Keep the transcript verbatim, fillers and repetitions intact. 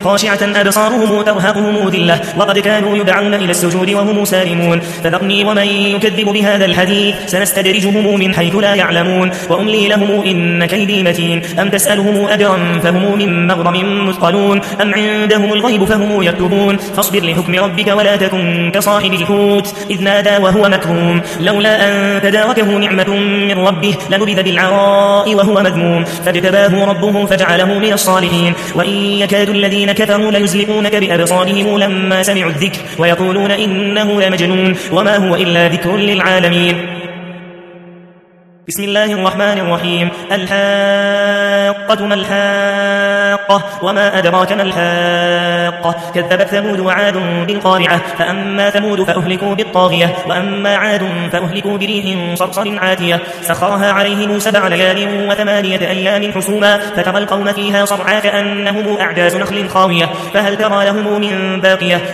خاشعة أبصارهم ترهقهم ذلة وقد كانوا يدعون إلى السجود وهم سالمون فذرني ومن يكذب بهذا الحديث سنستدرجهم من حيث لا يعلمون وأملي لهم إن كيدي متين أم تسألهم أجرا فهم من مغرم مثقلون أم عندهم الغيب فهم يكتبون فاصبر لحكم ربك ولا تكن كصاحب الحوت إذ نادى وهو مكروم لولا أن تداركه نعمة من ربه لنبذ بالعراء وهو مذموم فاجتباه ربه فجعله من الصالحين وإن يكاد الذين كفروا ليزلقونك بأبصارهم لما سمعوا الذكر ويقولون إنه لمجنون وما هو إلا ذكر للعالمين. بسم الله الرحمن الرحيم. الحاقة ما الحاقة وما أدراك ما الحاقة كذبت ثمود وعاد بالقارعة فأما ثمود فأهلكوا بالطاغية وأما عاد فأهلكوا بريح صرصر عاتية سخرها عليهم سبع ليال وثمانية أيام حسوما فترى القوم فيها صرعا كأنهم أعجاز نخل خاوية فهل ترى لهم من باقية